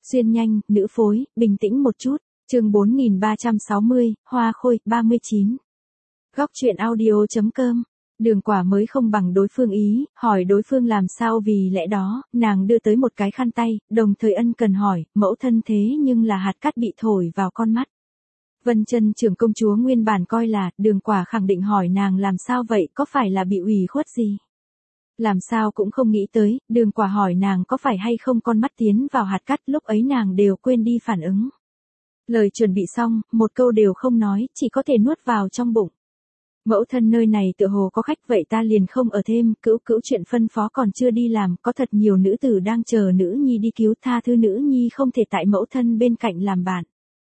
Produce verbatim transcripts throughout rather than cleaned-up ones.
Xuyên nhanh, nữ phối, bình tĩnh một chút. Chương bốn nghìn ba trăm sáu mươi, Hoa Khôi, ba mươi chín. Góc truyện audio chấm com. Đường Quả mới không bằng đối phương ý, hỏi đối phương làm sao vì lẽ đó, nàng đưa tới một cái khăn tay, đồng thời ân cần hỏi, mẫu thân thế nhưng là hạt cát bị thổi vào con mắt. Vân Chân trưởng công chúa nguyên bản coi là, Đường Quả khẳng định hỏi nàng làm sao vậy, có phải là bị ủy khuất gì? Làm sao cũng không nghĩ tới, Đường Quả hỏi nàng có phải hay không con mắt tiến vào hạt cát, lúc ấy nàng đều quên đi phản ứng. Lời chuẩn bị xong, một câu đều không nói, chỉ có thể nuốt vào trong bụng. Mẫu thân nơi này tựa hồ có khách vậy ta liền không ở thêm, cữu cữu chuyện phân phó còn chưa đi làm, có thật nhiều nữ tử đang chờ nữ nhi đi cứu, tha thứ nữ nhi không thể tại mẫu thân bên cạnh làm bạn.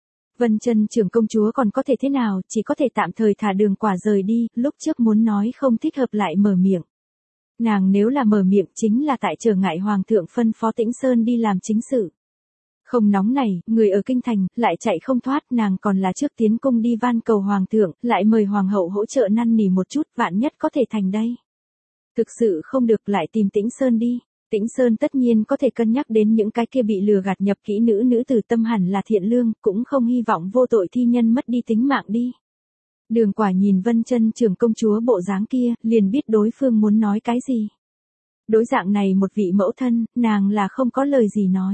Vân Chân trưởng công chúa còn có thể thế nào, chỉ có thể tạm thời thả Đường Quả rời đi, lúc trước muốn nói không thích hợp lại mở miệng. Nàng nếu là mở miệng chính là tại trở ngại hoàng thượng phân phó Tĩnh Sơn đi làm chính sự. Không nóng này, người ở kinh thành, lại chạy không thoát, nàng còn là trước tiến cung đi van cầu hoàng thượng, lại mời hoàng hậu hỗ trợ năn nỉ một chút, vạn nhất có thể thành đây. Thực sự không được lại tìm Tĩnh Sơn đi. Tĩnh Sơn tất nhiên có thể cân nhắc đến những cái kia bị lừa gạt nhập kỹ nữ nữ tử tâm hẳn là thiện lương, cũng không hy vọng vô tội thi nhân mất đi tính mạng đi. Đường Quả nhìn Vân Chân trưởng công chúa bộ dáng kia, liền biết đối phương muốn nói cái gì. Đối dạng này một vị mẫu thân, nàng là không có lời gì nói.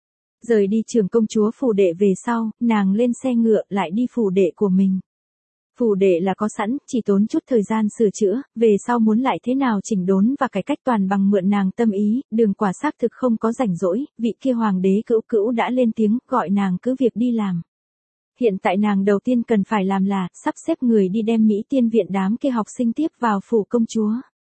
Rời đi trưởng công chúa phủ đệ về sau, nàng lên xe ngựa lại đi phủ đệ của mình. Phủ đệ là có sẵn, chỉ tốn chút thời gian sửa chữa, về sau muốn lại thế nào chỉnh đốn và cải cách toàn bằng mượn nàng tâm ý, Đường Quả xác thực không có rảnh rỗi, vị kia hoàng đế cữu cữu đã lên tiếng, gọi nàng cứ việc đi làm. Hiện tại nàng đầu tiên cần phải làm là, sắp xếp người đi đem Mỹ Tiên viện đám kia học sinh tiếp vào phủ công chúa.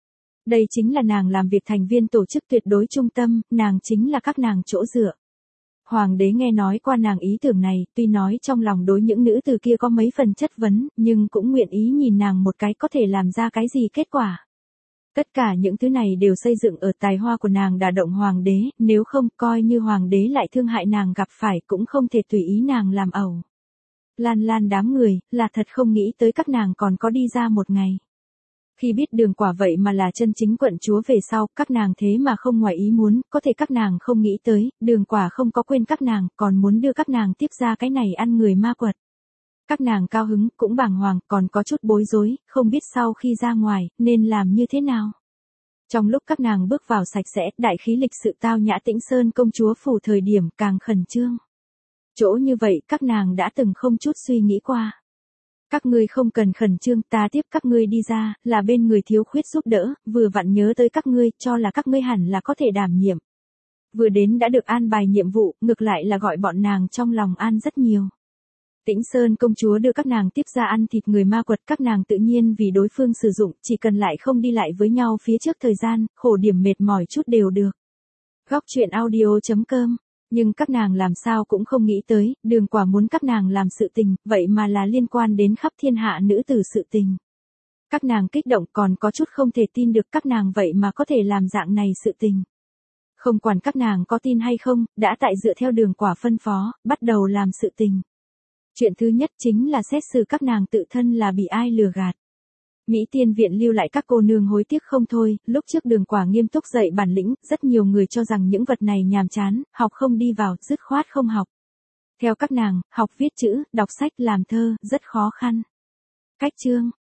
Đây chính là nàng làm việc thành viên tổ chức tuyệt đối trung tâm, nàng chính là các nàng chỗ dựa. Hoàng đế nghe nói qua nàng ý tưởng này, tuy nói trong lòng đối những nữ từ kia có mấy phần chất vấn, nhưng cũng nguyện ý nhìn nàng một cái có thể làm ra cái gì kết quả. Tất cả những thứ này đều xây dựng ở tài hoa của nàng đả động hoàng đế, nếu không coi như hoàng đế lại thương hại nàng gặp phải cũng không thể tùy ý nàng làm ẩu. Lan Lan đám người, là thật không nghĩ tới các nàng còn có đi ra một ngày. Khi biết Đường Quả vậy mà là chân chính quận chúa về sau, các nàng thế mà không ngoài ý muốn, có thể các nàng không nghĩ tới, Đường Quả không có quên các nàng, còn muốn đưa các nàng tiếp ra cái này ăn người ma quật. Các nàng cao hứng, cũng bàng hoàng, còn có chút bối rối, không biết sau khi ra ngoài, nên làm như thế nào. Trong lúc các nàng bước vào sạch sẽ, đại khí lịch sự tao nhã Tĩnh Sơn công chúa phủ thời điểm càng khẩn trương. Chỗ như vậy các nàng đã từng không chút suy nghĩ qua. Các ngươi không cần khẩn trương, ta tiếp các ngươi đi ra, là bên người thiếu khuyết giúp đỡ, vừa vặn nhớ tới các ngươi, cho là các ngươi hẳn là có thể đảm nhiệm. Vừa đến đã được an bài nhiệm vụ, ngược lại là gọi bọn nàng trong lòng an rất nhiều. Tĩnh Sơn công chúa đưa các nàng tiếp ra ăn thịt người ma quật, các nàng tự nhiên vì đối phương sử dụng, chỉ cần lại không đi lại với nhau phía trước thời gian, khổ điểm mệt mỏi chút đều được. Góc truyện audio chấm com. Nhưng các nàng làm sao cũng không nghĩ tới, Đường Quả muốn các nàng làm sự tình, vậy mà là liên quan đến khắp thiên hạ nữ tử sự tình. Các nàng kích động còn có chút không thể tin được các nàng vậy mà có thể làm dạng này sự tình. Không quản các nàng có tin hay không, đã tại dựa theo Đường Quả phân phó, bắt đầu làm sự tình. Chuyện thứ nhất chính là xét xử các nàng tự thân là bị ai lừa gạt. Mỹ Tiên viện lưu lại các cô nương hối tiếc không thôi, lúc trước Đường Quả nghiêm túc dạy bản lĩnh, rất nhiều người cho rằng những vật này nhàm chán, học không đi vào, dứt khoát không học. Theo các nàng, học viết chữ, đọc sách, làm thơ, rất khó khăn. Cách chương,